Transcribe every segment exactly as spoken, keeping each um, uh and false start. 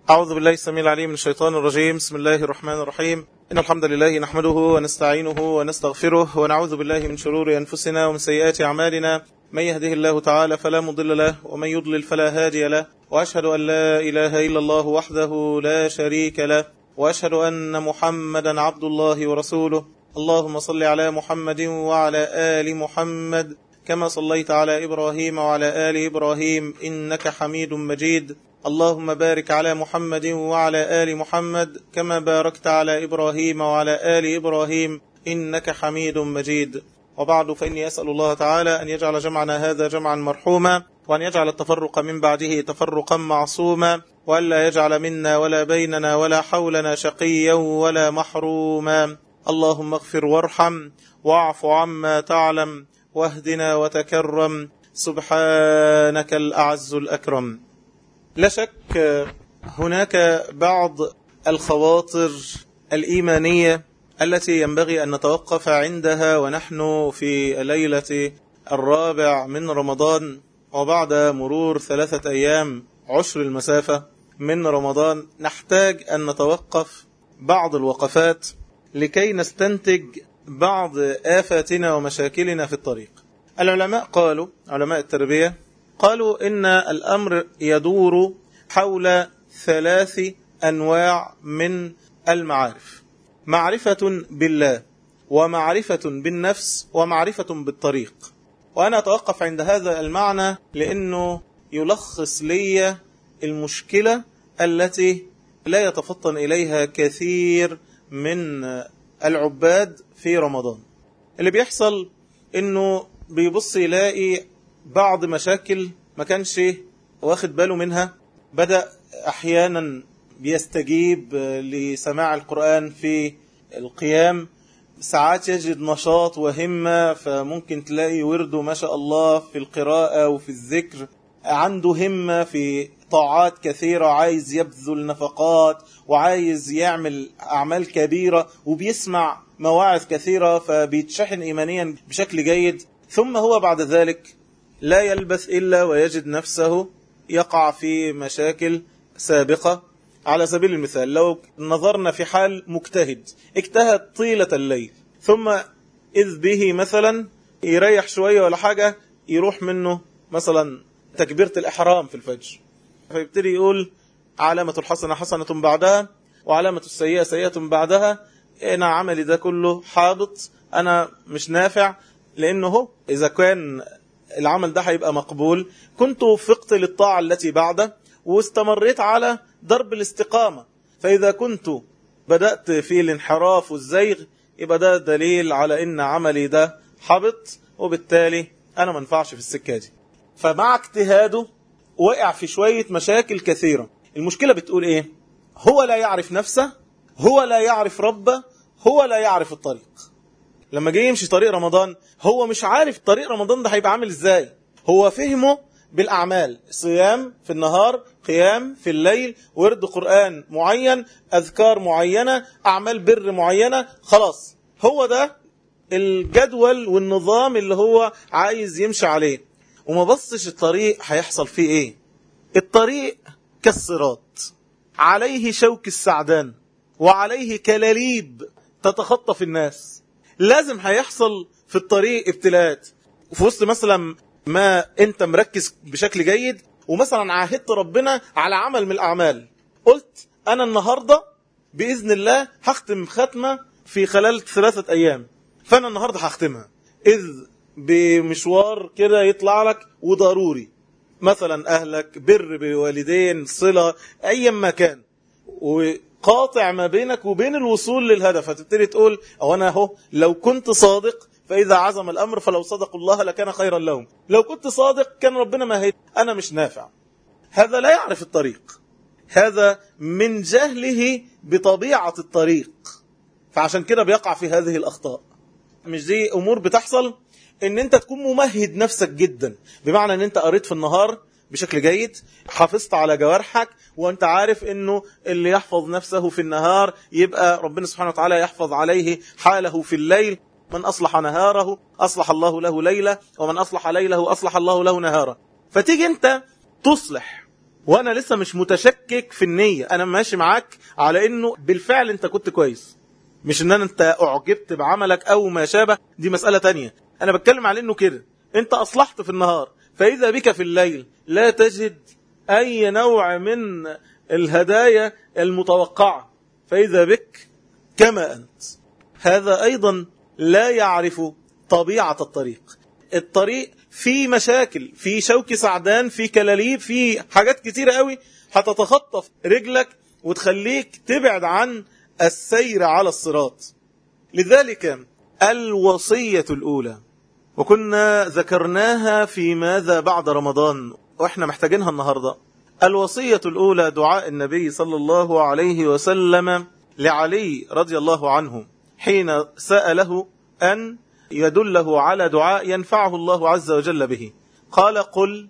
أعوذ بالله السميع العليم من الشيطان الرجيم. بسم الله الرحمن الرحيم. إن الحمد لله نحمده ونستعينه ونستغفره ونعوذ بالله من شرور أنفسنا ومن سيئات أعمالنا. من يهده الله تعالى فلا مضل له ومن يضلل فلا هادي له، وأشهد أن لا إله إلا الله وحده لا شريك له، وأشهد أن محمدا عبد الله ورسوله. اللهم صل على محمد وعلى آل محمد كما صليت على إبراهيم وعلى آل إبراهيم إنك حميد مجيد. اللهم بارك على محمد وعلى آل محمد كما باركت على إبراهيم وعلى آل إبراهيم إنك حميد مجيد. وبعد، فإني أسأل الله تعالى أن يجعل جمعنا هذا جمعا مرحوما، وأن يجعل التفرق من بعده تفرقا معصوما، وألا يجعل منا ولا بيننا ولا حولنا شقيا ولا محروما. اللهم اغفر وارحم واعف عما تعلم واهدنا وتكرم، سبحانك الأعز الأكرم. لا شك هناك بعض الخواطر الإيمانية التي ينبغي أن نتوقف عندها ونحن في ليلة الرابع من رمضان، وبعد مرور ثلاثة أيام عشر المسافة من رمضان نحتاج أن نتوقف بعض الوقفات لكي نستنتج بعض آفاتنا ومشاكلنا في الطريق. العلماء قالوا، علماء التربية قالوا إن الأمر يدور حول ثلاث أنواع من المعارف: معرفة بالله، ومعرفة بالنفس، ومعرفة بالطريق. وأنا أتوقف عند هذا المعنى لأنه يلخص لي المشكلة التي لا يتفطن إليها كثير من العباد في رمضان. اللي بيحصل إنه بيبص يلاقي بعض مشاكل ما كانش واخد باله منها، بدأ أحيانا بيستجيب لسماع القرآن في القيام، ساعات يجد نشاط وهمة، فممكن تلاقي ورده ما شاء الله في القراءة وفي الذكر، عنده همة في طاعات كثيرة، عايز يبذل نفقات وعايز يعمل أعمال كبيرة، وبيسمع مواعظ كثيرة فبيتشحن إيمانيا بشكل جيد. ثم هو بعد ذلك لا يلبث إلا ويجد نفسه يقع في مشاكل سابقة. على سبيل المثال، لو نظرنا في حال مجتهد اجتهد طيلة الليل، ثم إذ به مثلا يريح شوية ولا حاجة، يروح منه مثلا تكبيرة الإحرام في الفجر، فيبتدي يقول علامة الحسنة حسنة بعدها، وعلامة السيئة سيئة بعدها، أنا عملي ده كله حابط، أنا مش نافع. لأنه إذا كان العمل ده هيبقى مقبول كنت وفقت للطاعة التي بعده واستمريت على درب الاستقامة، فإذا كنت بدأت في الانحراف والزيغ يبقى ده دليل على إن عملي ده حبط، وبالتالي أنا منفعش في السكة دي. فمع اجتهاده وقع في شوية مشاكل كثيرة. المشكلة بتقول إيه؟ هو لا يعرف نفسه، هو لا يعرف ربه، هو لا يعرف الطريق. لما جاي يمشي طريق رمضان هو مش عارف طريق رمضان ده هيبقى عامل ازاي. هو فهمه بالأعمال، صيام في النهار، قيام في الليل، ورد قرآن معين، أذكار معينة، أعمال بر معينة، خلاص هو ده الجدول والنظام اللي هو عايز يمشي عليه، وما بصش الطريق هيحصل فيه ايه. الطريق كالصراط، عليه شوك السعدان وعليه كلاليب تتخطف الناس. لازم هيحصل في الطريق ابتلاءات، وفي وسط مثلا ما انت مركز بشكل جيد، ومثلا عاهدت ربنا على عمل من الأعمال، قلت أنا النهاردة بإذن الله هختم ختمة في خلال ثلاثة أيام، فأنا النهاردة هختمها، إذ بمشوار كده يطلع لك وضروري، مثلا أهلك، بر بوالدين، صلة، أي مكان، وقاطع ما بينك وبين الوصول للهدف. هتبتدي تقول أو أنا هو لو كنت صادق فإذا عزم الأمر فلو صدقوا الله لكان خيرا لهم، لو كنت صادق كان ربنا ما هيد، أنا مش نافع. هذا لا يعرف الطريق، هذا من جهله بطبيعة الطريق، فعشان كده بيقع في هذه الأخطاء. مش دي أمور بتحصل ان انت تكون ممهد نفسك جدا، بمعنى ان انت قريت في النهار بشكل جيد، حافظت على جوارحك، وانت عارف انه اللي يحفظ نفسه في النهار يبقى ربنا سبحانه وتعالى يحفظ عليه حاله في الليل. من أصلح نهاره أصلح الله له ليلة، ومن أصلح ليله أصلح الله له نهاره. فتيجي انت تصلح وانا لسه مش متشكك في النية، انا ماشي معاك على انه بالفعل انت كنت كويس، مش ان انت اعجبت بعملك او ما شابه، دي مسألة تانية. انا بتكلم على انه كده انت اصلحت في النهار، فاذا بك في الليل لا تجد اي نوع من الهدايا المتوقعة، فاذا بك كما انت. هذا ايضا لا يعرف طبيعة الطريق. الطريق في مشاكل، في شوك سعدان، في كلاليب، في حاجات كتيرة قوي هتتخطف رجلك وتخليك تبعد عن السير على الصراط. لذلك الوصية الأولى، وكنا ذكرناها في ماذا بعد رمضان وإحنا محتاجينها النهاردة. الوصية الأولى دعاء النبي صلى الله عليه وسلم لعلي رضي الله عنه حين سأله أن يدله على دعاء ينفعه الله عز وجل به. قال قل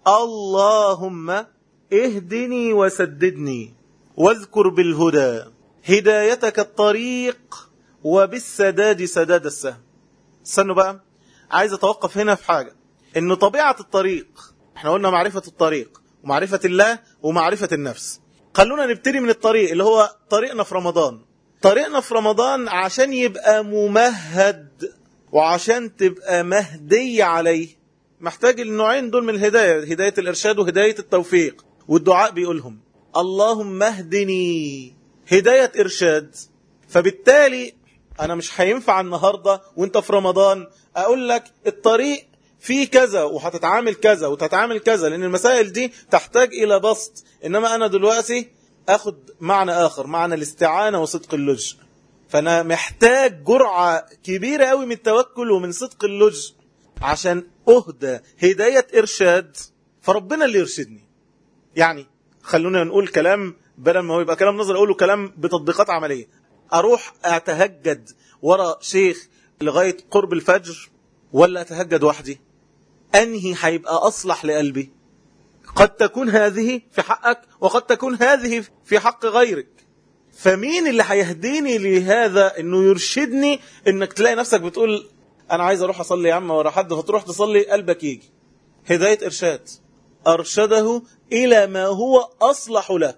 اللهم اهدني وسددني واذكر بالهدى هدايتك الطريق وبالسداد سداد السهم. استنوا بقى، عايز اتوقف هنا في حاجة، انه طبيعة الطريق، احنا قلنا معرفة الطريق ومعرفة الله ومعرفة النفس. خلونا نبتدي من الطريق اللي هو طريقنا في رمضان. طريقنا في رمضان عشان يبقى ممهد وعشان تبقى مهدي عليه محتاج النوعين دول من الهداية، هداية الإرشاد وهداية التوفيق. والدعاء بيقولهم اللهم اهدني هداية إرشاد. فبالتالي أنا مش هينفع النهاردة وانت في رمضان أقول لك الطريق فيه كذا وهتتعامل كذا وتتعامل كذا، لأن المسائل دي تحتاج إلى بسط. إنما أنا دلوقتي أخذ معنى آخر، معنى الاستعانة وصدق اللجء. فأنا محتاج جرعة كبيرة قوي من التوكل ومن صدق اللجء عشان أهدى هداية إرشاد، فربنا اللي يرشدني. يعني خلونا نقول كلام بدل ما هو يبقى كلام نظري، أقوله كلام بتطبيقات عملية. أروح أتهجد ورا شيخ لغاية قرب الفجر ولا أتهجد وحدي؟ أنهي هيبقى أصلح لقلبي؟ قد تكون هذه في حقك وقد تكون هذه في حق غيرك. فمين اللي هيهديني لهذا انه يرشدني؟ انك تلاقي نفسك بتقول انا عايز اروح اصلي يا عم ورا حد، فتروح تصلي قلبك يجي. هداية ارشاد، ارشده الى ما هو اصلح له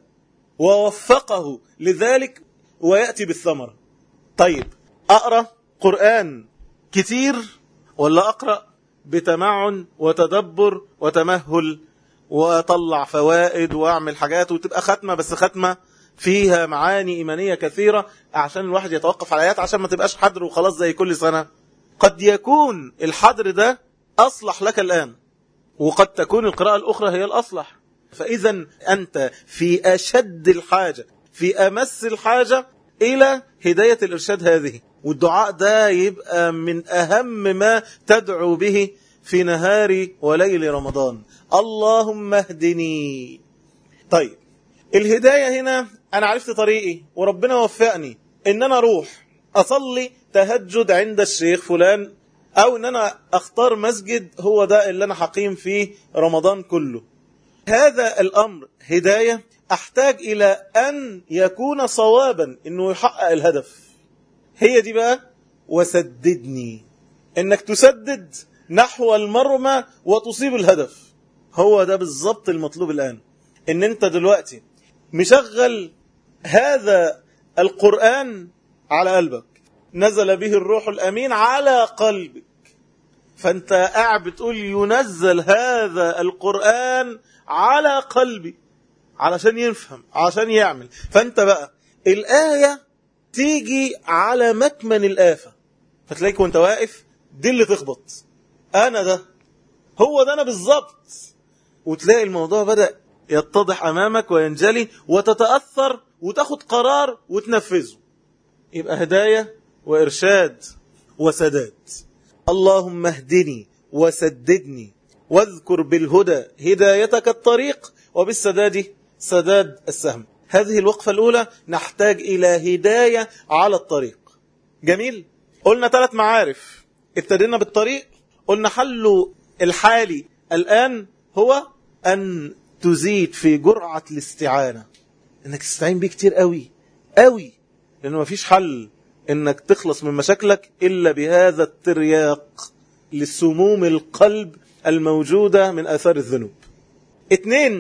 ووفقه لذلك ويأتي بالثمرة. طيب اقرأ قرآن كتير ولا اقرأ بتمعن وتدبر وتمهل واطلع فوائد واعمل حاجات وتبقى ختمة، بس ختمة فيها معاني إيمانية كثيرة عشان الواحد يتوقف على آيات، عشان ما تبقاش حدر وخلاص زي كل سنة. قد يكون الحدر ده أصلح لك الآن، وقد تكون القراءة الأخرى هي الأصلح. فإذا أنت في أشد الحاجة، في أمس الحاجة إلى هداية الإرشاد هذه. والدعاء ده يبقى من أهم ما تدعو به في نهار وليل رمضان، اللهم اهدني. طيب الهداية هنا أنا عرفت طريقي وربنا وفقني إن أنا أروح أصلي تهجد عند الشيخ فلان، أو إن أنا أختار مسجد هو ده اللي أنا حقيم فيه رمضان كله. هذا الأمر هداية أحتاج إلى أن يكون صوابا، إنه يحقق الهدف. هي دي بقى وسددني، إنك تسدد نحو المرمى وتصيب الهدف. هو ده بالضبط المطلوب الآن، إن أنت دلوقتي مشغل هذا القرآن على قلبك، نزل به الروح الأمين على قلبك، فأنت قاعد بتقول ينزل هذا القرآن على قلبي علشان يفهم، عشان يعمل. فأنت بقى الآية تيجي على مكمن الآفة، فتلاقيك وانت واقف دي اللي تخبط، أنا ده هو ده أنا بالضبط، وتلاقي الموضوع بدأ يتضح أمامك وينجلي وتتأثر وتاخد قرار وتنفذه. يبقى هداية وإرشاد وسداد. اللهم اهدني وسددني واذكر بالهدى هدايتك الطريق وبالسداد سداد السهم. هذه الوقفة الأولى نحتاج إلى هداية على الطريق. جميل. قلنا ثلاث معارف، ابتدينا بالطريق، قلنا حل الحالي الآن هو أن تزيد في جرعة الاستعانة، انك تستعين بيه كتير قوي قوي، لانه مفيش حل انك تخلص من مشاكلك الا بهذا الترياق لسموم القلب الموجودة من اثار الذنوب. اتنين،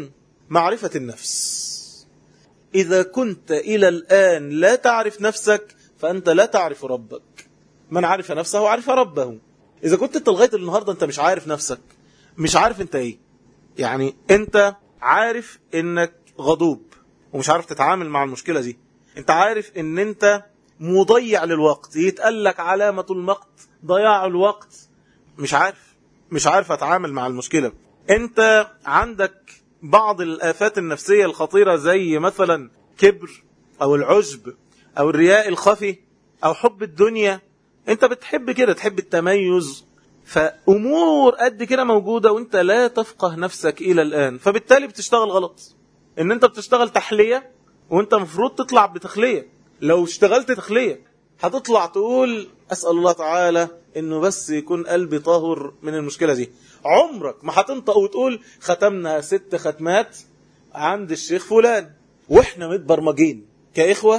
معرفة النفس. إذا كنت إلى الآن لا تعرف نفسك فأنت لا تعرف ربك. من عرف نفسه عرف ربه. إذا كنت أنت لغاية النهاردة أنت مش عارف نفسك، مش عارف أنت إيه، يعني أنت عارف أنك غضوب ومش عارف تتعامل مع المشكلة دي، أنت عارف أن أنت مضيع للوقت، يتقلك علامة المقت ضياع الوقت، مش عارف مش عارف أتعامل مع المشكلة. أنت عندك بعض الآفات النفسية الخطيرة زي مثلا كبر أو العجب أو الرياء الخفي أو حب الدنيا. أنت بتحب كده، تحب التميز، فأمور قد كده موجودة وأنت لا تفقه نفسك إلى الآن، فبالتالي بتشتغل غلط. إن أنت بتشتغل تحلية وأنت مفروض تطلع بتخلية. لو اشتغلت تخلية هتطلع تقول أسأل الله تعالى إنه بس يكون قلبي طاهر من المشكلة دي. عمرك ما هتنطق وتقول ختمنا ست ختمات عند الشيخ فلان. وإحنا متبرمجين كإخوة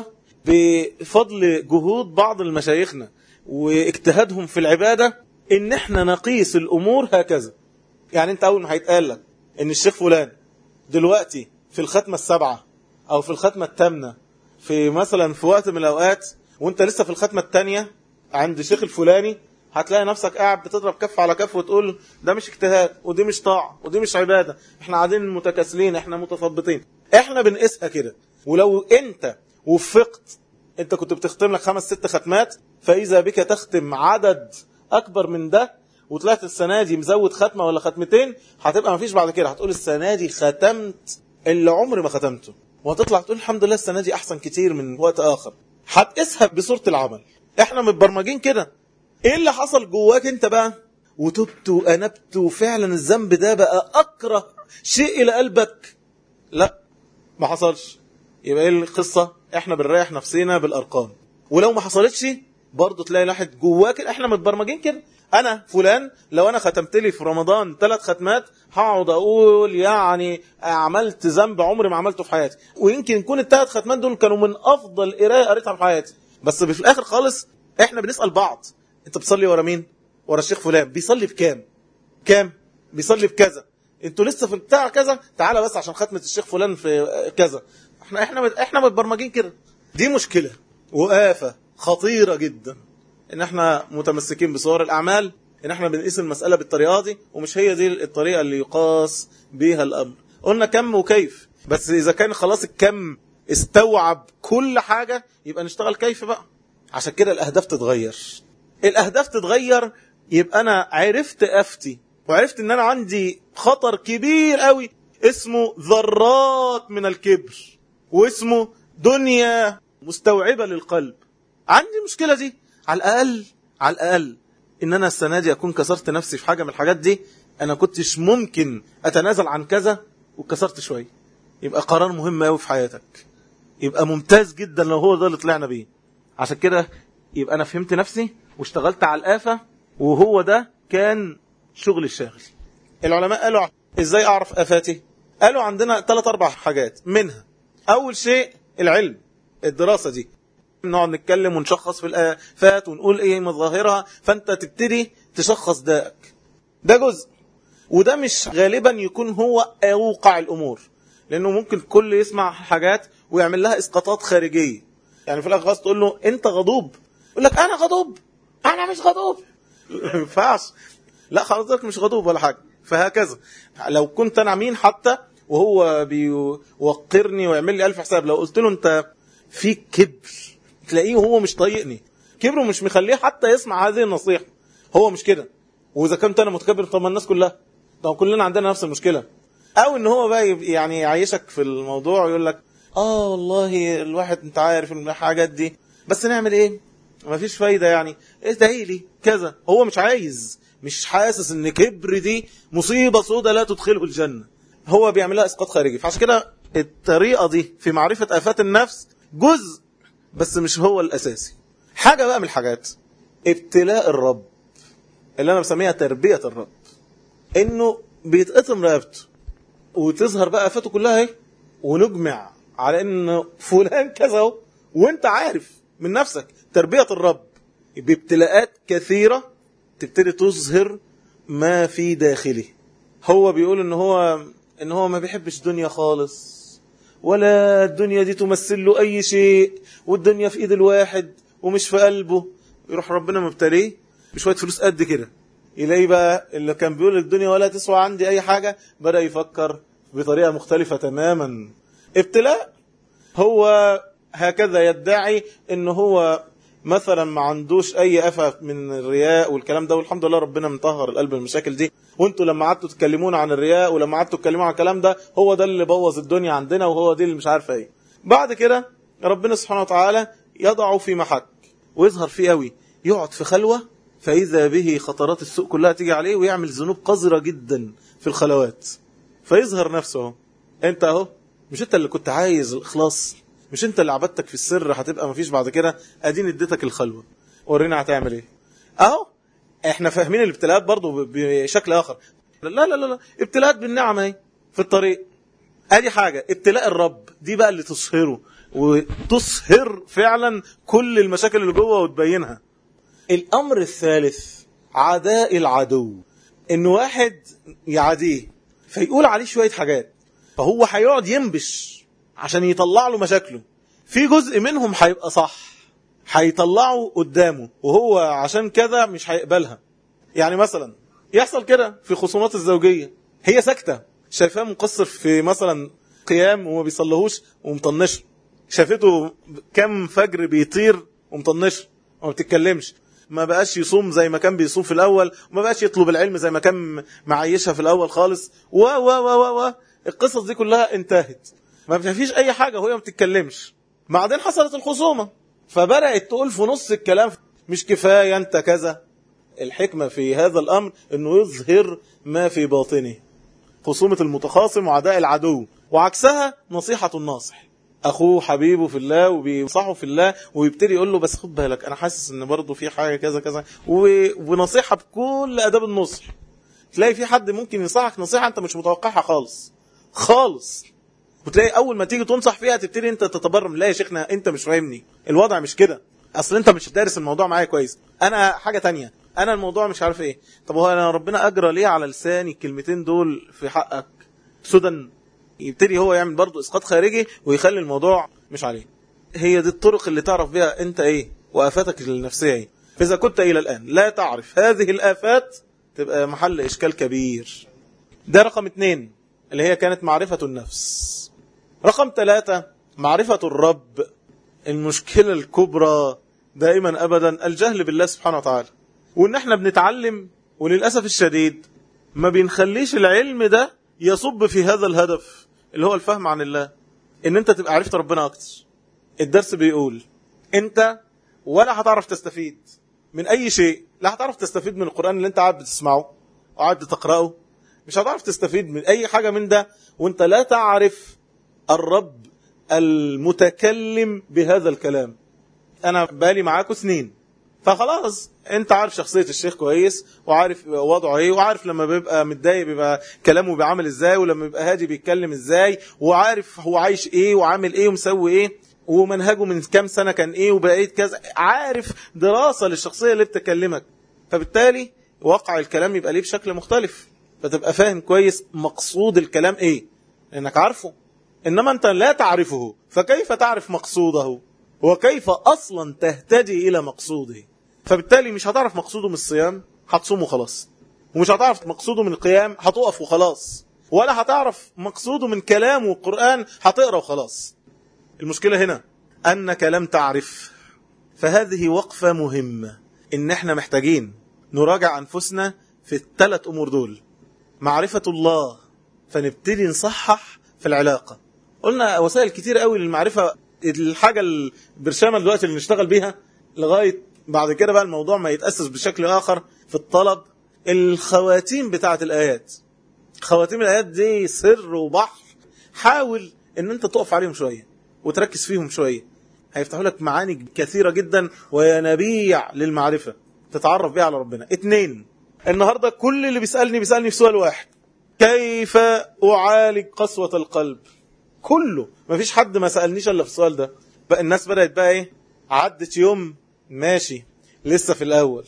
بفضل جهود بعض المشايخنا واجتهادهم في العبادة إن إحنا نقيس الأمور هكذا. يعني أنت أول ما هيتقال لك إن الشيخ فلان دلوقتي في الختمة السبعة أو في الختمة الثامنة في مثلا في وقت من الأوقات وأنت لسه في الختمة الثانية عند الشيخ الفلاني، هتلاقي نفسك قاعد بتضرب كف على كف وتقول ده مش اجتهاد ودي مش طاعة ودي مش عبادة، احنا قاعدين متكاسلين، احنا متثبطين. احنا بنقيسها كده. ولو انت وفقت، انت كنت بتختم لك خمس ست ختمات، فإذا بك تختم عدد أكبر من ده وطلعت السنة دي مزود ختمة ولا ختمتين، هتبقى مفيش بعد كده، هتقول السنة دي ختمت اللي عمري ما ختمته، وهتطلع تقول الحمد لله السنة دي أحسن كتير من وقت آخر. هتقيسها بصورة العمل. احنا متبرمجين كده. ايه اللي حصل جواك انت بقى وتبت وانبت وفعلا الذنب ده بقى اكره شيء الى قلبك؟ لا، ما حصلش. يبقى ايه القصة؟ احنا بنريح نفسنا بالارقام. ولو ما حصلتش برضو تلاقي لاحد جواك احنا متبرمجين كده. انا فلان لو انا ختمت لي في رمضان ثلاث ختمات هقعد اقول يعني عملت ذنب عمري ما عملته في حياتي، ويمكن يكون الثلاث ختمات دول كانوا من افضل قراءة قريتها في حياتي. بس في الاخر خالص احنا بنسأل بعض انت بتصلي ورا مين؟ ورا الشيخ فلان. بيصلي بكام؟ كام؟ بيصلي بكذا. انتوا لسه في بتاع كذا، تعالى بس عشان ختمة الشيخ فلان في كذا. احنا احنا احنا متبرمجين كده. دي مشكلة وآفة خطيرة جدا ان احنا متمسكين بصور الاعمال، ان احنا بنقيس المسألة بالطريقة دي، ومش هي دي الطريقة اللي يقاس بيها الامر. قلنا كم وكيف، بس اذا كان خلاص الكم استوعب كل حاجة يبقى نشتغل كيف بقى. عشان كده الاهداف تتغير. الاهداف تتغير، يبقى انا عرفت افتي وعرفت ان انا عندي خطر كبير قوي اسمه ذرات من الكبر، واسمه دنيا مستوعبة للقلب. عندي مشكلة دي. على الاقل على الاقل ان انا السنة دي اكون كسرت نفسي في حاجة من الحاجات دي. انا كنتش ممكن اتنازل عن كذا وكسرت شوية. يبقى قرار مهم قوي في حياتك، يبقى ممتاز جدا لو هو ده اللي طلعنا بيه. عشان كده يبقى انا فهمت نفسي واشتغلت على الآفة، وهو ده كان شغل الشاغل. العلماء قالوا ازاي اعرف آفاتي؟ قالوا عندنا ثلاث اربع حاجات. منها اول شيء العلم، الدراسة دي، نقعد نتكلم ونشخص في الآفات ونقول ايه مظاهرها، فانت تبتدي تشخص دائك. ده جزء، وده مش غالبا يكون هو اوقع الامور، لانه ممكن كل يسمع حاجات ويعمل لها اسقاطات خارجية. يعني في الاخر خلاص تقول له انت غضوب، يقول لك انا غضوب، انا مش غضوب. ما ينفعش. لا حضرتك مش غضوب ولا حاجه. فهكذا لو كنت انا مين حتى وهو بيوقرني ويعمل لي الف حساب، لو قلت له انت فيك كبر تلاقيه وهو مش طايقني، كبره مش مخليه حتى يسمع هذه النصيحه. هو مش كده. واذا كنت انا متكبر، طب ما الناس كلها، طب كلنا عندنا نفس المشكله. او ان هو بقى يعني يعيشك في الموضوع ويقول لك اه والله الواحد انت عارف الحاجات دي، بس نعمل ايه؟ ما فيش فايدة يعني، ادعي لي كذا. هو مش عايز، مش حاسس ان كبر دي مصيبة سودة لا تدخله الجنة. هو بيعملها اسقاط خارجي. فعشان كده الطريقة دي في معرفة آفات النفس جزء، بس مش هو الأساسي. حاجة بقى من الحاجات ابتلاء الرب اللي انا بسميها تربية الرب، انه بيتقطم رقبته وتظهر بقى آفاته كلها اهي، ونجمع على ان فلان كذا، وانت عارف من نفسك. تربية الرب بابتلاءات كثيرة تبتدي تظهر ما في داخله. هو بيقول ان هو ان هو ما بيحبش دنيا خالص، ولا الدنيا دي تمثل له اي شيء، والدنيا في ايد الواحد ومش في قلبه، يروح ربنا مبتليه بشوية فلوس قد كده، يلاقي بقى اللي كان بيقول الدنيا ولا تسوى عندي اي حاجة بدأ يفكر بطريقة مختلفة تماما. ابتلاء. هو هكذا يدعي ان هو مثلا ما عندوش اي افة من الرياء والكلام ده، والحمد لله ربنا مطهر القلب من المشاكل دي. وانتوا لما قعدتوا تتكلمون عن الرياء ولما قعدتوا تتكلموا عن الكلام ده، هو ده اللي بوظ الدنيا عندنا، وهو دي اللي مش عارفه ايه. بعد كده ربنا سبحانه وتعالى يضعه في محك ويظهر فيه قوي، يقعد في خلوة فإذا به خطرات السوء كلها تيجي عليه، ويعمل ذنوب قذرة جدا في الخلوات، فيظهر نفسه. انت اهو، مش انت اللي كنت عايز الاخلاص؟ مش انت اللي عبادتك في السر هتبقى مفيش بعد كده؟ ادين اديتك الخلوة، ورينا هتعمل ايه. اهو احنا فاهمين الابتلاءات برضو بشكل اخر. لا لا لا لا، ابتلاءات بالنعمة اهي في الطريق. ادي حاجة. ابتلاء الرب دي بقى اللي تصهره، وتصهر فعلا كل المشاكل اللي جوه وتبينها. الامر الثالث عداء العدو، ان واحد يعاديه فيقول عليه شوية حاجات، فهو هيقعد ينبش عشان يطلع له مشاكله. في جزء منهم هيبقى صح، هيطلعه قدامه، وهو عشان كذا مش هيقبلها. يعني مثلا يحصل كده في خصومات الزوجية، هي ساكتة، شايفاه مقصر في مثلا قيام وما بيصلهوش ومطنش، شافته كم فجر بيطير ومطنش وما بتتكلمش، ما بقاش يصوم زي ما كان بيصوم في الأول، وما بقاش يطلب العلم زي ما كان معيشها في الأول خالص، و و و و القصص دي كلها انتهت، ما فيش أي حاجة وهي ما بتتكلمش. بعدين حصلت الخصومة، فبدأت تقول في نص الكلام مش كفاية أنت كذا. الحكمة في هذا الأمر أنه يظهر ما في باطنه، خصومة المتخاصم وعداء العدو، وعكسها نصيحة الناصح، أخوه حبيبه في الله وبينصحه في الله، ويبتدي يقول له بس خد بالك أنا حاسس أن برضو في حاجة كذا كذا، ونصيحة بكل أداب النصح. تلاقي في حد ممكن ينصحك نصيحة أنت مش متوقعها خالص خالص، وتلاقي أول ما تيجي تنصح فيها تبتدي أنت تتبرم، لا يا شيخنا أنت مش فاهمني، الوضع مش كده، أصل أنت مش دارس الموضوع معايا كويس، أنا حاجة تانية، أنا الموضوع مش عارف إيه. طب هو أنا ربنا أجرى ليه على لساني الكلمتين دول في حقك سدى؟ يبتدي هو يعمل برضو إسقاط خارجي ويخلي الموضوع مش عليه. هي دي الطرق اللي تعرف بها أنت إيه وآفاتك النفسية إيه. فإذا كنت إلى الآن لا تعرف هذه الآفات تبقى محل إشكال كبير. ده رقم اتنين اللي هي كانت معرفة النفس. رقم ثلاثة معرفة الرب. المشكلة الكبرى دائما أبدا الجهل بالله سبحانه وتعالى، وإن احنا بنتعلم وللأسف الشديد ما بنخليش العلم ده يصب في هذا الهدف اللي هو الفهم عن الله، إن أنت تبقى عرفت ربنا أكتر. الدرس بيقول أنت ولا هتعرف تستفيد من أي شيء، لا هتعرف تستفيد من القرآن اللي أنت قاعد بتسمعه وقاعد تقرأه، مش هتعرف تستفيد من أي حاجة من ده وأنت لا تعرف الرب المتكلم بهذا الكلام. أنا بالي معاكم سنين، فخلاص أنت عارف شخصية الشيخ كويس، وعارف وضعه إيه، وعارف لما بيبقى متضايق بيبقى كلامه بيعمل إزاي، ولما بيبقى هادي بيتكلم إزاي، وعارف هو عايش إيه وعامل إيه ومسوي إيه، ومنهجه من كام سنة كان إيه وبقيت كذا، عارف دراسة للشخصية اللي بتكلمك، فبالتالي وقع الكلام يبقى ليه بشكل مختلف، فتبقى فاهم كويس مقصود الكلام إيه لأنك عارفه. إنما أنت لا تعرفه، فكيف تعرف مقصوده؟ وكيف أصلا تهتدي إلى مقصوده؟ فبالتالي مش هتعرف مقصوده من الصيام، هتصوم وخلاص، ومش هتعرف مقصوده من القيام، هتقف وخلاص، ولا هتعرف مقصوده من كلام والقرآن، هتقرأ وخلاص. المشكلة هنا أنك لم تعرف. فهذه وقفة مهمة، إن احنا محتاجين نراجع أنفسنا في الثلاث أمور دول. معرفة الله، فنبتدي نصحح في العلاقة. قلنا وسائل كتير قوي للمعرفة، الحاجة البرشامة دلوقتي اللي نشتغل بيها لغاية بعد كده بقى الموضوع ما يتأسس بشكل آخر في الطلب. الخواتيم بتاعة الآيات، خواتيم الآيات دي سر وبحر، حاول ان انت تقف عليهم شوية وتركز فيهم شوية، هيفتحوا لك معاني كثيرة جدا وينابيع للمعرفة تتعرف بيها على ربنا. اتنين، النهاردة كل اللي بيسألني بيسألني في سؤال واحد: كيف أعالج قسوة القلب؟ كله، ما فيش حد ما سألنيش الا في السؤال ده. بقى الناس بدأت بقى ايه، عدت يوم ماشي لسه في الأول،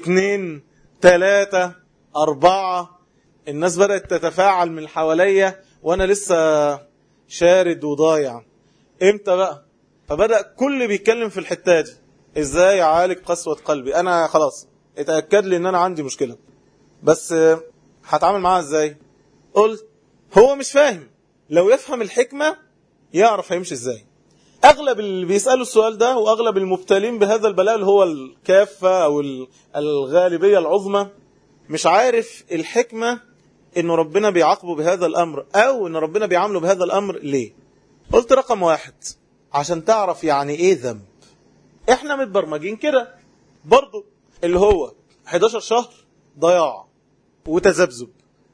اتنين تلاتة أربعة، الناس بدأت تتفاعل من حواليا وانا لسه شارد وضايع، امتى بقى؟ فبدأ كل بيتكلم في الحتة دي، ازاي اعالج قسوة قلبي. انا خلاص اتأكد لي ان انا عندي مشكلة، بس هتعامل معاها ازاي؟ قلت هو مش فاهم، لو يفهم الحكمة يعرف هيمشي ازاي. اغلب اللي بيسألوا السؤال ده واغلب المبتلين بهذا البلاء اللي هو الكافة او الغالبية العظمى مش عارف الحكمة انه ربنا بيعاقبه بهذا الامر او ان ربنا بيعامله بهذا الامر ليه. قلت رقم واحد عشان تعرف يعني ايه ذنب. احنا متبرمجين كده برضو، اللي هو حداشر شهر ضياع وتذبذب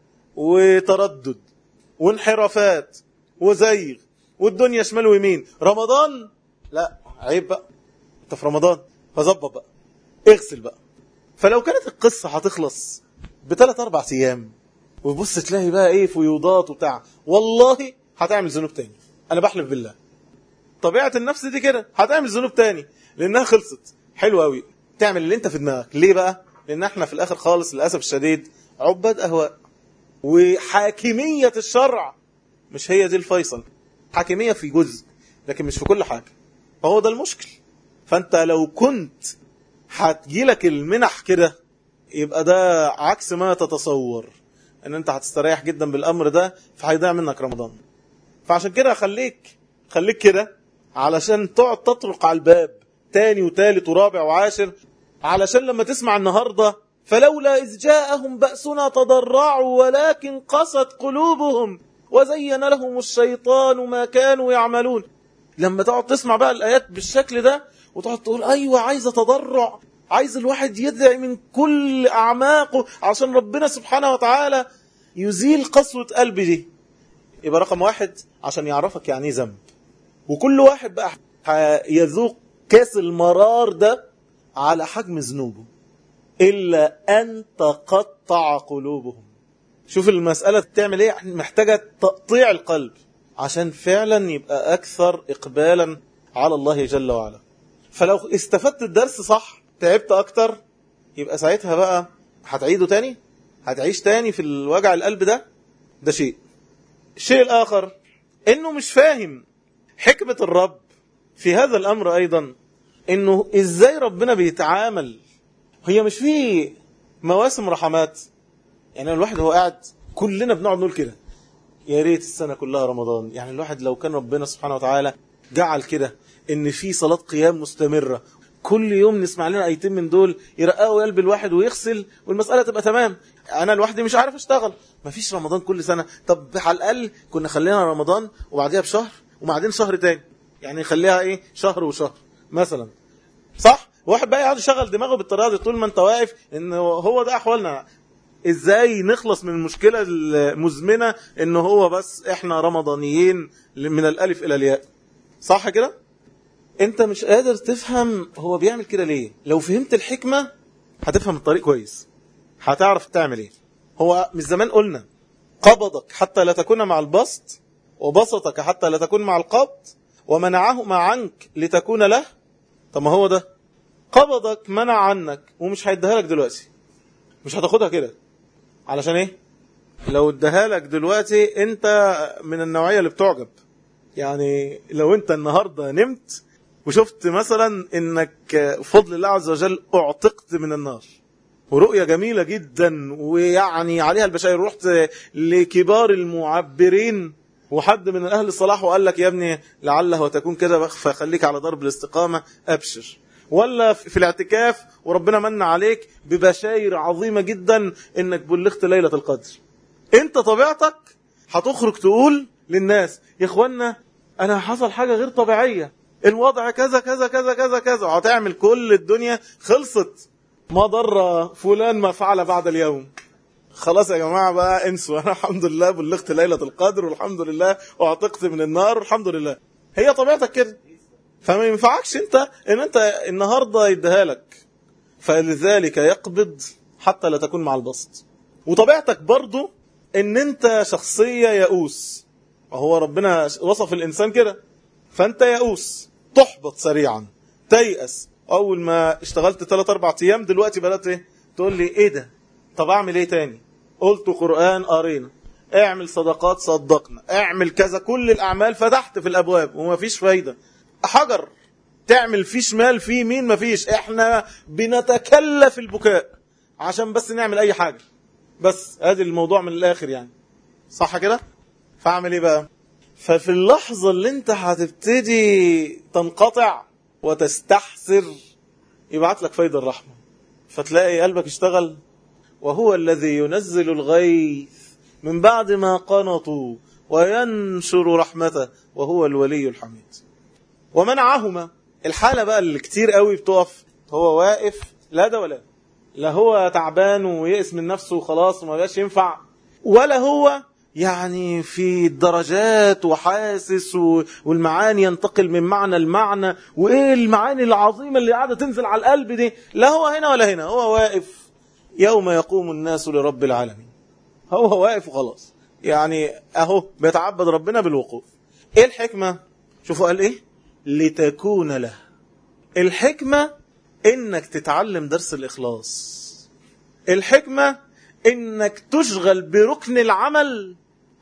وتردد وانحرافات وزيغ والدنيا شمال ويمين. رمضان لا عيب بقى، انت في رمضان فظبط بقى، اغسل بقى. فلو كانت القصة هتخلص بثلاث اربع ايام وبص تلاقي بقى ايه فيوضات وبتاع، والله هتعمل ذنوب تاني، انا بحلف بالله. طبيعة النفس دي كده، هتعمل ذنوب تاني لانها خلصت. حلو قوي تعمل اللي انت في دماغك. ليه بقى؟ لان احنا في الاخر خالص للاسف الشديد عباد اهواء، وحاكمية الشرع مش هي دي الفيصل. حاكمية في جزء لكن مش في كل حاجة، فهو ده المشكل. فانت لو كنت هتجيلك المنح كده يبقى ده عكس ما تتصور، ان انت هتستريح جدا بالامر ده، فهيضيع منك رمضان. فعشان كده خليك خليك كده علشان تقعد تطرق على الباب تاني وتالت ورابع وعاشر، علشان لما تسمع النهاردة فلولا إذ جاءهم بأسنا تضرعوا ولكن قست قلوبهم وزين لهم الشيطان ما كانوا يعملون. لما تقعد تسمع بقى الآيات بالشكل ده وتقعد تقول أيوة عايز تضرع، عايز الواحد يدعي من كل أعماقه عشان ربنا سبحانه وتعالى يزيل قسوة قلبي دي، يبقى رقم واحد عشان يعرفك يعني ايه ذنب. وكل واحد بقى يذوق كاس المرار ده على حجم ذنوبه، إلا أن تقطع قلوبهم. شوف المسألة تعمل ايه، محتاجة تقطيع القلب عشان فعلا يبقى أكثر إقبالا على الله جل وعلا. فلو استفدت الدرس صح تعبت أكتر، يبقى ساعتها بقى هتعيده تاني، هتعيش تاني في الوجع القلب ده. ده شيء. الشيء الآخر إنه مش فاهم حكمة الرب في هذا الأمر أيضا، إنه إزاي ربنا بيتعامل. هي مش فيه مواسم رحمات؟ يعني الواحد هو قاعد كلنا بنقعد نقول كده يا ريت السنة كلها رمضان. يعني الواحد لو كان ربنا سبحانه وتعالى جعل كده إن في صلاة قيام مستمرة كل يوم نسمع لنا ايتين من دول يرققوا قلب الواحد ويغسل والمسألة تبقى تمام. انا لوحدي مش عارف اشتغل، مفيش رمضان كل سنة. طب على الاقل كنا خلينا رمضان وبعديها بشهر وبعدين شهر تاني، يعني نخليها ايه شهر وشهر مثلا، صح؟ واحد بقى يقعد يشغل دماغه بالطريقه دي طول ما انت واقف، ان هو ده احوالنا. ازاي نخلص من المشكلة المزمنة ان هو بس احنا رمضانيين من الالف الى الياء، صح كده؟ انت مش قادر تفهم هو بيعمل كده ليه. لو فهمت الحكمة هتفهم الطريق كويس، هتعرف تعمل ايه. هو مش زمان قلنا قبضك حتى لا تكون مع البسط وبسطك حتى لا تكون مع القبض ومنعهما عنك لتكون له؟ طب ما هو ده قبضك منع عنك ومش هيديها لك دلوقتي، مش هتاخدها كده. علشان ايه؟ لو اديها لك دلوقتي انت من النوعية اللي بتعجب. يعني لو انت النهاردة نمت وشفت مثلا انك بفضل الله عز وجل اعتقت من النار، ورؤية جميلة جدا ويعني عليها البشائر، رحت لكبار المعبرين وحد من اهل الصلاح وقال لك يا ابني لعله وتكون كده فخليك على ضرب الاستقامة ابشر، ولا في الاعتكاف وربنا من عليك ببشائر عظيمة جدا انك بلغت ليلة القدر، انت طبيعتك هتخرج تقول للناس يا اخوانا انا حصل حاجة غير طبيعية، الوضع كذا كذا كذا كذا كذا، وهتعمل كل الدنيا خلصت، ما ضر فلان ما فعل بعد اليوم. خلاص يا جماعة بقى انسوا، انا الحمد لله بلغت ليلة القدر والحمد لله واعتقت من النار والحمد لله. هي طبيعتك كده، فما ينفعكش انت ان انت النهاردة يديها لك، فلذلك يقبض حتى لا تكون مع البسط. وطبيعتك برضو ان انت شخصية يئوس، وهو ربنا وصف الانسان كده، فانت يئوس تحبط سريعا تيأس. اول ما اشتغلت ثلاثة اربعة ايام دلوقتي بدأت ايه تقول لي ايه ده، طب اعمل ايه تاني؟ قلت قرآن قرينا، اعمل صدقات صدقنا، اعمل كذا، كل الأعمال فتحت في الأبواب وما فيش فايدة. حجر تعمل فيه شمال فيه مين ما فيش. احنا بنتكلف البكاء عشان بس نعمل أي حاجة، بس هذا الموضوع من الآخر يعني، صح كده؟ فاعمل ايه بقى؟ ففي اللحظة اللي انت هتبتدي تنقطع وتستحسر يبعت لك فيض الرحمة، فتلاقي قلبك اشتغل. وهو الذي ينزل الغيث من بعد ما قنطوا وينشر رحمته وهو الولي الحميد. ومنعهما الحالة بقى اللي كتير قوي بتقف، هو واقف لا ده ولا لا، هو تعبان ويئس من نفسه وخلاص وما بقاش ينفع، ولا هو يعني في الدرجات وحاسس والمعاني ينتقل من معنى لمعنى، وايه المعاني العظيمة اللي قاعدة تنزل على القلب دي، لا هو هنا ولا هنا. هو واقف يوم يقوم الناس لرب العالمين، هو واقف وخلاص، يعني اهو بيتعبد ربنا بالوقوف. ايه الحكمة؟ شوفوا قال ايه؟ لتكون له. الحكمة انك تتعلم درس الإخلاص. الحكمة انك تشغل بركن العمل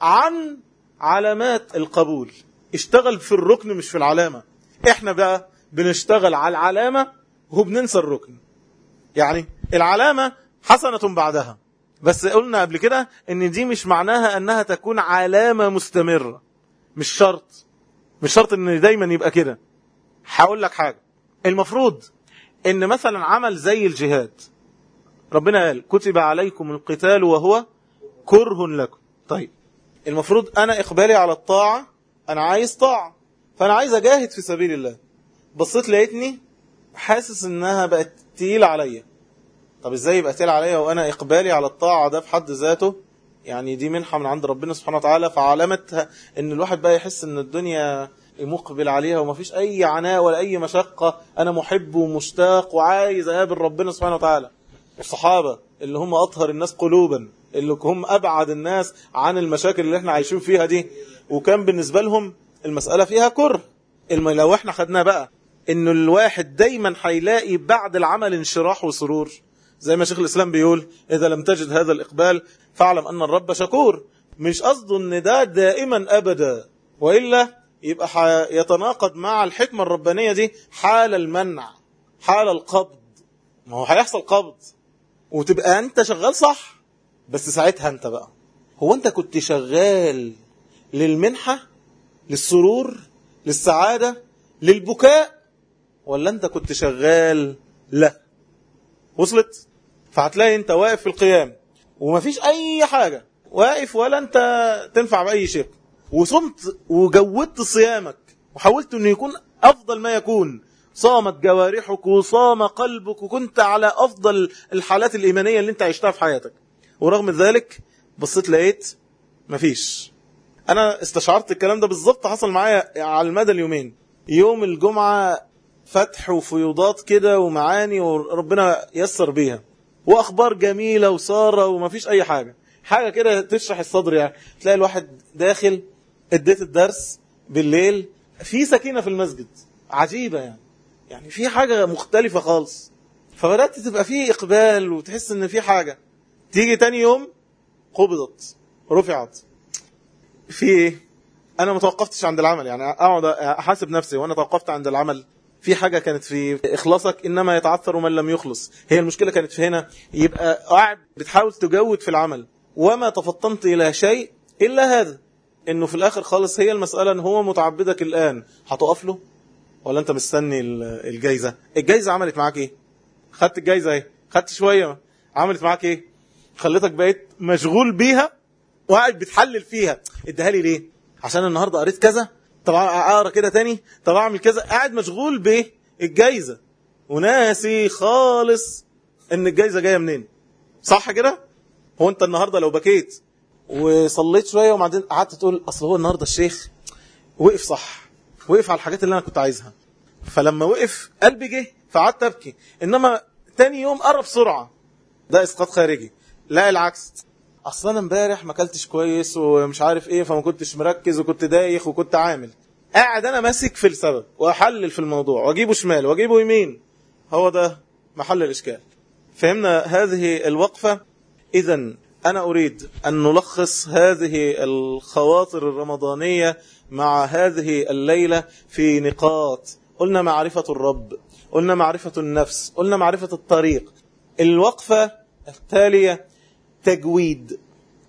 عن علامات القبول. اشتغل في الركن مش في العلامة. احنا بقى بنشتغل على العلامة وبننسى الركن. يعني العلامة حسنة بعدها، بس قلنا قبل كده ان دي مش معناها انها تكون علامة مستمرة، مش شرط، مش شرط ان دايما يبقى كده. هقول لك حاجة، المفروض ان مثلا عمل زي الجهاد، ربنا قال كتب عليكم القتال وهو كره لكم. طيب المفروض انا اقبالي على الطاعة، انا عايز طاعة، فانا عايز اجاهد في سبيل الله. بصيت لقيتني حاسس انها بقت تقيلة عليا. طب ازاي يبقى تقيل عليا وانا اقبالي على الطاعة ده في حد ذاته يعني دي منحة من عند ربنا سبحانه وتعالى. فعلامتها ان الواحد بقى يحس ان الدنيا مقبل عليها ومفيش اي عناء ولا اي مشقة، انا محب ومشتاق وعايز اقابل ربنا سبحانه وتعالى. الصحابة اللي هم اطهر الناس قلوبا، اللي هم ابعد الناس عن المشاكل اللي احنا عايشين فيها دي، وكان بالنسبة لهم المسألة فيها كره. لو احنا خدناه بقى انه الواحد دايما هيلاقي بعد العمل انشراح وسرور، زي ما شيخ الإسلام بيقول إذا لم تجد هذا الإقبال فاعلم أن الرب شكور. مش قصده أن ده دائما أبدا، وإلا يبقى يتناقض مع الحكمة الربانية دي حال المنع، حال القبض. ما هو هيحصل قبض وتبقى أنت شغال صح، بس ساعتها أنت بقى هو أنت كنت شغال للمنحة، للسرور، للسعادة، للبكاء، ولا أنت كنت شغال لا؟ وصلت؟ فهتلاقي انت واقف في القيام ومفيش اي حاجة، واقف ولا انت تنفع بأي شيء، وصمت وجودت صيامك وحاولت انه يكون افضل ما يكون، صامت جوارحك وصام قلبك وكنت على افضل الحالات الايمانية اللي انت عشتها في حياتك، ورغم ذلك بصيت لقيت مفيش. انا استشعرت الكلام ده بالظبط، حصل معايا على المدى اليومين. يوم الجمعة فتح وفيوضات كده ومعاني وربنا يسر بيها، واخبار جميلة وسارة ومفيش اي حاجة، حاجة كده تشرح الصدر. يعني تلاقي الواحد داخل اديت الدرس بالليل في سكينة في المسجد عجيبة، يعني يعني في حاجة مختلفة خالص. فبدأت تبقى فيه اقبال وتحس ان في حاجة. تيجي تاني يوم قبضت رفعت في ايه؟ انا ما توقفتش عند العمل، يعني اقعد احاسب نفسي وانا توقفت عند العمل. في حاجة كانت في إخلاصك، إنما يتعثر من لم يخلص. هي المشكلة كانت في هنا، يبقى قاعد بتحاول تجود في العمل وما تفطنت إلى شيء إلا هذا، إنه في الآخر خالص هي المسألة إن هو متعبدك الآن هتقف له ولا أنت مستني الجايزة؟ الجايزة عملت معاك إيه؟ خدت الجايزة إيه؟ خدت شوية، عملت معاك إيه؟ خلتك بقيت مشغول بيها وقاعد بتحلل فيها. اديها لي ليه؟ عشان النهاردة قريت كذا، طب اقرا كده تاني، طب اعمل كذا. قاعد مشغول بالجايزه وناسي خالص ان الجايزه جايه منين. صح كده؟ هو انت النهارده لو بكيت وصليت شويه وبعدين قعدت تقول اصل هو النهارده الشيخ وقف صح، وقف على الحاجات اللي انا كنت عايزها، فلما وقف قلبي جه فقعدت ابكي، انما تاني يوم قرب بسرعه، ده اسقاط خارجي. لا العكس، اصلا انا امبارح ما اكلتش كويس ومش عارف ايه فما كنتش مركز وكنت دايخ وكنت عامل، قاعد انا ماسك في السبب واحلل في الموضوع واجيبه شمال واجيبه يمين. هو ده محل الاشكال. فهمنا هذه الوقفة. اذا أنا أريد أن نلخص هذه الخواطر الرمضانية مع هذه الليلة في نقاط. قلنا معرفة الرب، قلنا معرفة النفس، قلنا معرفة الطريق. الوقفة التالية تجويد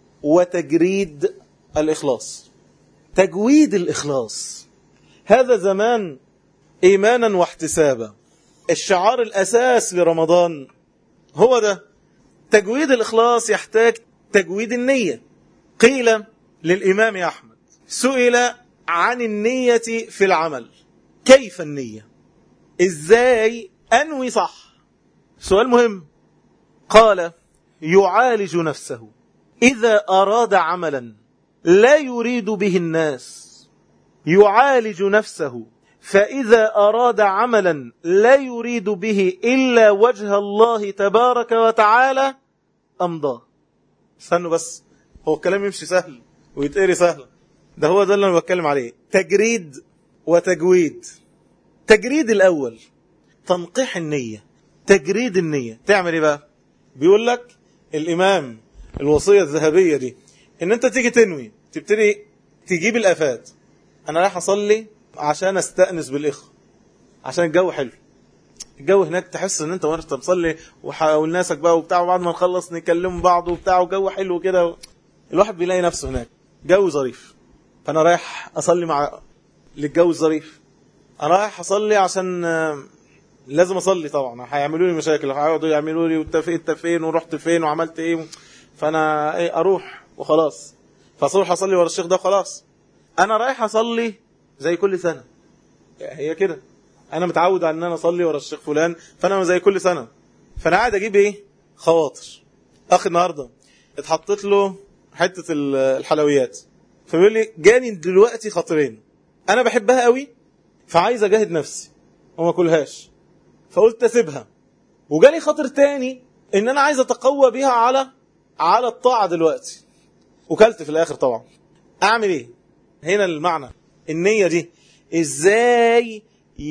وتجريد الإخلاص. تجويد الإخلاص هذا زمان إيمانا واحتسابا. الشعار الأساس لرمضان هو ده. تجويد الإخلاص يحتاج تجويد النية. قيل للإمام أحمد سئل عن النية في العمل، كيف النية؟ إزاي أنوي صح؟ سؤال مهم. قال يعالج نفسه إذا أراد عملا لا يريد به الناس، يعالج نفسه فإذا أراد عملا لا يريد به إلا وجه الله تبارك وتعالى أمضاه. استنوا بس، هو الكلام يمشي سهل ويتقري سهل، ده هو ده اللي أنا بتكلم عليه. تجريد وتجويد. تجريد الأول تنقيح النية. تجريد النية تعمل إيه بقى؟ بيقول لك الإمام الوصية الذهبية دي إن أنت تيجي تنوي، تبتدي تجيب الآفات. أنا رايح أصلي عشان أستأنس بالإخوة، عشان الجو حلو. الجو هناك تحس ان انت وانت بتصلي والناسك بقى وبتاع، وبعد ما نخلص نكلم بعض وبتاع، وجو حلو كده، الواحد بيلاقي نفسه هناك جو ظريف. فانا رايح اصلي مع للجو الظريف. انا رايح اصلي عشان لازم اصلي طبعا، هيعملوا لي مشاكل، هيقعدوا يعملوا لي وانت فين انت فين ورحت فين وعملت ايه، فانا ايه اروح وخلاص. فاصلي اصلي ورا الشيخ ده خلاص. انا رايح اصلي زي كل سنه، هي كده انا متعود على ان انا اصلي ورا الشيخ فلان، فانا زي كل سنه. فانا قاعد اجيب ايه خواطر. اخ النهارده اتحطت له حته الحلويات، فبيقول لي جاني دلوقتي خاطرين انا بحبها قوي، فعايز اجاهد نفسي وما اكلهاش، فقلت اسيبها. وجالي خاطر تاني ان انا عايز اتقوى بيها على على الطاعه دلوقتي، وكلت في الاخر طبعا. اعمل ايه؟ هنا المعنى النيه دي. ازاي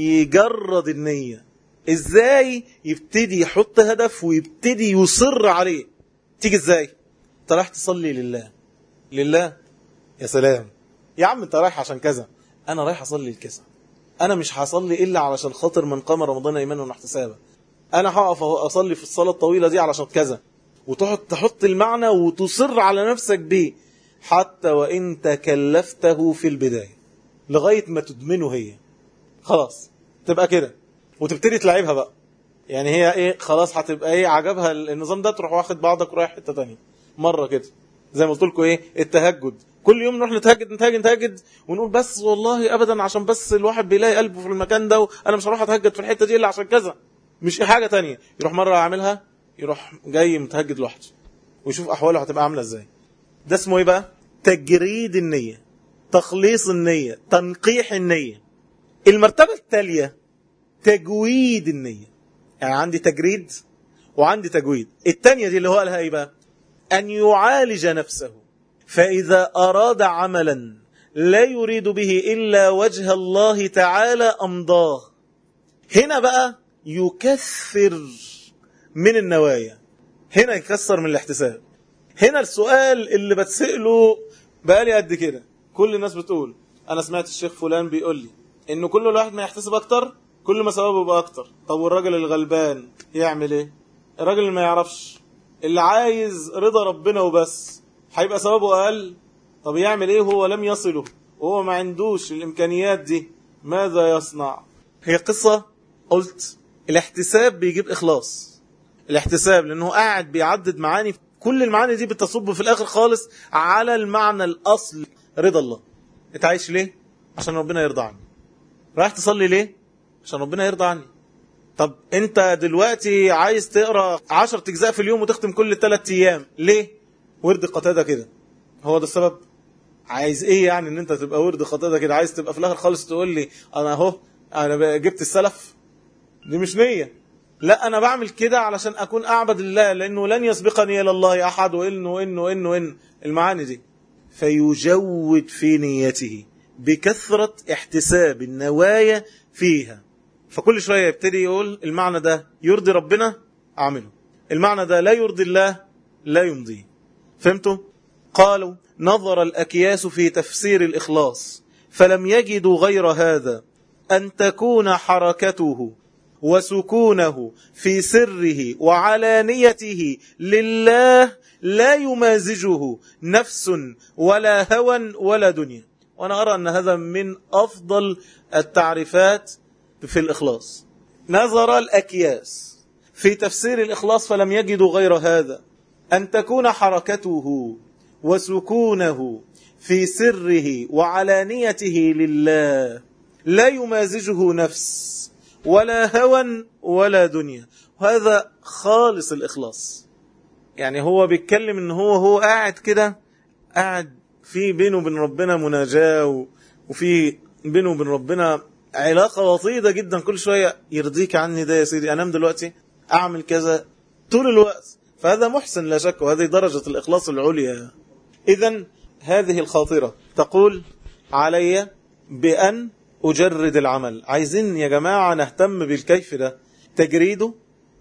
يجرد النية؟ ازاي يبتدي يحط هدف ويبتدي يصر عليه؟ تيجي ازاي؟ انت رايح تصلي لله. لله؟ يا سلام يا عم، انت رايح عشان كذا. انا رايح اصلي لكذا. انا مش هصلي الا علشان خاطر من قام رمضان ايمانا واحتسابا. انا هقف اصلي في الصلاة الطويلة دي علشان كذا، وتقعد تحط المعنى وتصر على نفسك بيه، حتى وان تكلفته في البداية لغاية ما تدمنه. هي خلاص تبقى كده، وتبتدي تلعبها بقى. يعني هي ايه، خلاص هتبقى ايه، عجبها النظام ده، تروح واخد بعضك ورايح حته ثانيه مره كده. زي ما قلت لكم ايه التهجد، كل يوم نروح نتهجد نتهجد نتهجد ونقول بس والله ابدا عشان بس الواحد بيلاقي قلبه في المكان ده، وانا مش هروح اتهجد في الحته دي الا عشان كذا، مش حاجه تانية. يروح مره يعملها، يروح جاي متهجد لوحده ويشوف احواله هتبقى عامله ازاي. ده اسمه ايه بقى؟ تجريد النيه، تخليص النيه، تنقيح النيه. المرتبة التالية تجويد النية. يعني عندي تجريد وعندي تجويد. التانية دي اللي هو قالها ايه بقى؟ أن يعالج نفسه فإذا أراد عملا لا يريد به إلا وجه الله تعالى أمضاه. هنا بقى يكثر من النوايا، هنا يكثر من الاحتساب. هنا السؤال اللي بتسأله بقالي قد كده، كل الناس بتقول أنا سمعت الشيخ فلان بيقول لي إنه كل الواحد ما يحتسب أكتر كل ما ثوابه يبقى أكتر. طب والراجل الغلبان يعمل إيه؟ الراجل اللي ما يعرفش، اللي عايز رضا ربنا وبس، هيبقى ثوابه أقل. طب يعمل إيه هو لم يصله وهو ما عندوش الإمكانيات دي؟ ماذا يصنع؟ هي قصة قلت الاحتساب بيجيب إخلاص. الاحتساب لأنه قاعد بيعدد معاني، كل المعاني دي بتصب في الآخر خالص على المعنى الأصل، رضا الله. انت عايش ليه؟ عشان ربنا يرضى عني. رايح تصلي ليه؟ عشان ربنا يرضى عني. طب انت دلوقتي عايز تقرأ عشر اجزاء في اليوم وتختم كل ثلاث ايام ليه؟ ورد قتادة كده، هو ده السبب؟ عايز ايه يعني ان انت تبقى ورد قتادة كده؟ عايز تبقى في الاخر خالص تقول لي انا اهو انا جبت السلف؟ دي مش نية. لا، انا بعمل كده علشان اكون اعبد الله، لانه لن يسبقني الى الله احد، وانه وانه وانه وإن المعاني دي. فيجود في نيته بكثرة احتساب النوايا فيها. فكل شوية يبتدي يقول المعنى ده يرضي ربنا أعمله، المعنى ده لا يرضي الله لا يمضيه. فهمتوا؟ قالوا نظر الأكياس في تفسير الإخلاص فلم يجدوا غير هذا، أن تكون حركته وسكونه في سره وعلانيته لله لا يمازجه نفس ولا هوى ولا دنيا. وأنا أرى أن هذا من أفضل التعريفات في الإخلاص. نظر الأكياس في تفسير الإخلاص فلم يجدوا غير هذا، أن تكون حركته وسكونه في سره وعلانيته لله لا يمازجه نفس ولا هوى ولا دنيا. وهذا خالص الإخلاص. يعني هو بيتكلم ان هو هو قاعد كده، قاعد في بينه وبين ربنا مناجاة، وفي بينه وبين ربنا علاقة وطيدة جدا. كل شوية يرضيك عني ده يا سيدي، أنام دلوقتي، أعمل كذا طول الوقت. فهذا محسن لا شك، وهذه درجة الإخلاص العليا. إذن هذه الخاطرة تقول علي بأن أجرد العمل. عايزين يا جماعة نهتم بالكيف ده، تجريده،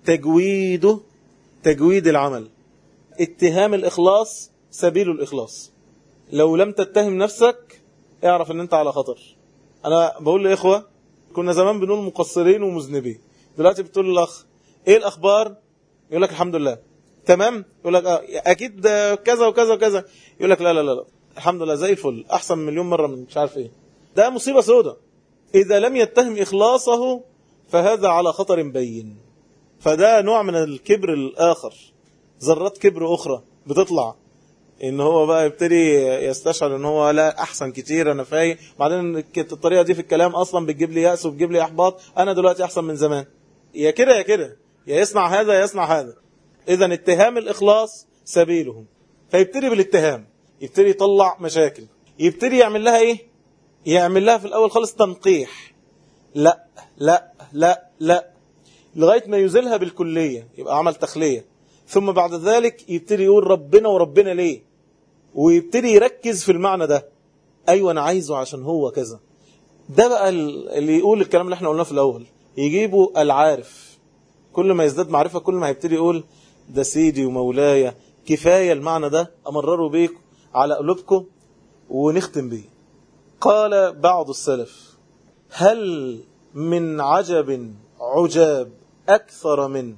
تجويده، تجويد العمل. اتهام الإخلاص سبيل الإخلاص. لو لم تتهم نفسك اعرف ان انت على خطر. انا بقول لإخوة كنا زمان بنقول مقصرين ومذنبين، دلوقتي بتقول للأخ ايه الأخبار؟ يقول لك الحمد لله. تمام؟ يقول لك اه اكيد كذا وكذا وكذا. يقول لك لا لا لا الحمد لله زي الفل، احسن مليون مرة من مش عارف ايه. ده مصيبة سودة. اذا لم يتهم إخلاصه فهذا على خطر بين. فده نوع من الكبر الآخر، ذرات كبر أخرى بتطلع، ان هو بقى يبتدي يستشعر ان هو لا احسن كتير، انا فايق. بعدين الطريقة دي في الكلام اصلا بتجيب لي يأس وبتجيب لي احباط. انا دلوقتي احسن من زمان. يا كده يا كده، يا يصنع هذا يا يصنع هذا. اذا اتهام الإخلاص سبيلهم. فيبتدي بالاتهام، يبتدي يطلع مشاكل، يبتدي يعمل لها ايه؟ يعمل لها في الاول خالص تنقيح، لا لا لا لا، لغاية ما يزيلها بالكلية، يبقى عمل تخلية. ثم بعد ذلك يبتدي يقول ربنا وربنا ليه، ويبتدي يركز في المعنى ده. ايوه انا عايزه عشان هو كذا. ده بقى اللي يقول الكلام اللي احنا قلناه في الاول، يجيبوا العارف. كل ما يزداد معرفة كل ما يبتدي يقول ده سيدي ومولاي. كفاية المعنى ده امرروا بيك على قلوبكم ونختم بيه. قال بعض السلف هل من عجب عجاب أكثر من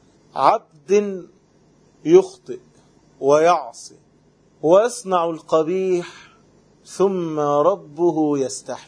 عبد يخطئ ويعصي ويصنع القبيح ثم ربه يستحي.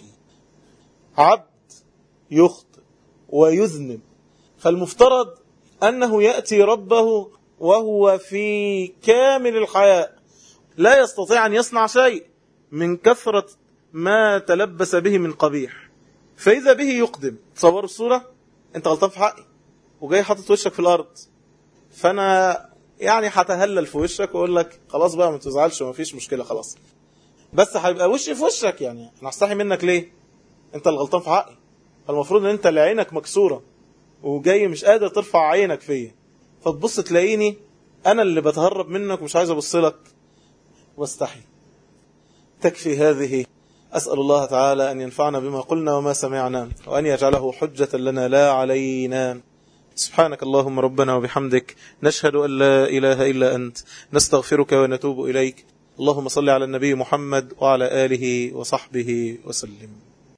عبد يخطئ ويذنب، فالمفترض أنه يأتي ربه وهو في كامل الحياء، لا يستطيع أن يصنع شيء من كثرة ما تلبس به من قبيح. فإذا به يقدم. تصور الصورة، انت غلطان في حقي وجاي حاطط وشك في الأرض، فأنا يعني هتهلل في وشك وأقول لك خلاص بقى ما تزعلش وما فيش مشكلة خلاص، بس هيبقى وشي في وشك. يعني أنا هستحي منك ليه؟ انت اللي غلطان في حقي. فالمفروض ان انت اللي عينك مكسورة وجاي مش قادر ترفع عينك فيا، فتبص تلاقيني أنا اللي بتهرب منك ومش عايز أبص لك واستحي. تكفي هذه. أسأل الله تعالى أن ينفعنا بما قلنا وما سمعنا، وأن يجعله حجة لنا لا علينا. سبحانك اللهم ربنا وبحمدك، نشهد أن لا إله إلا أنت، نستغفرك ونتوب إليك. اللهم صل على النبي محمد وعلى آله وصحبه وسلم.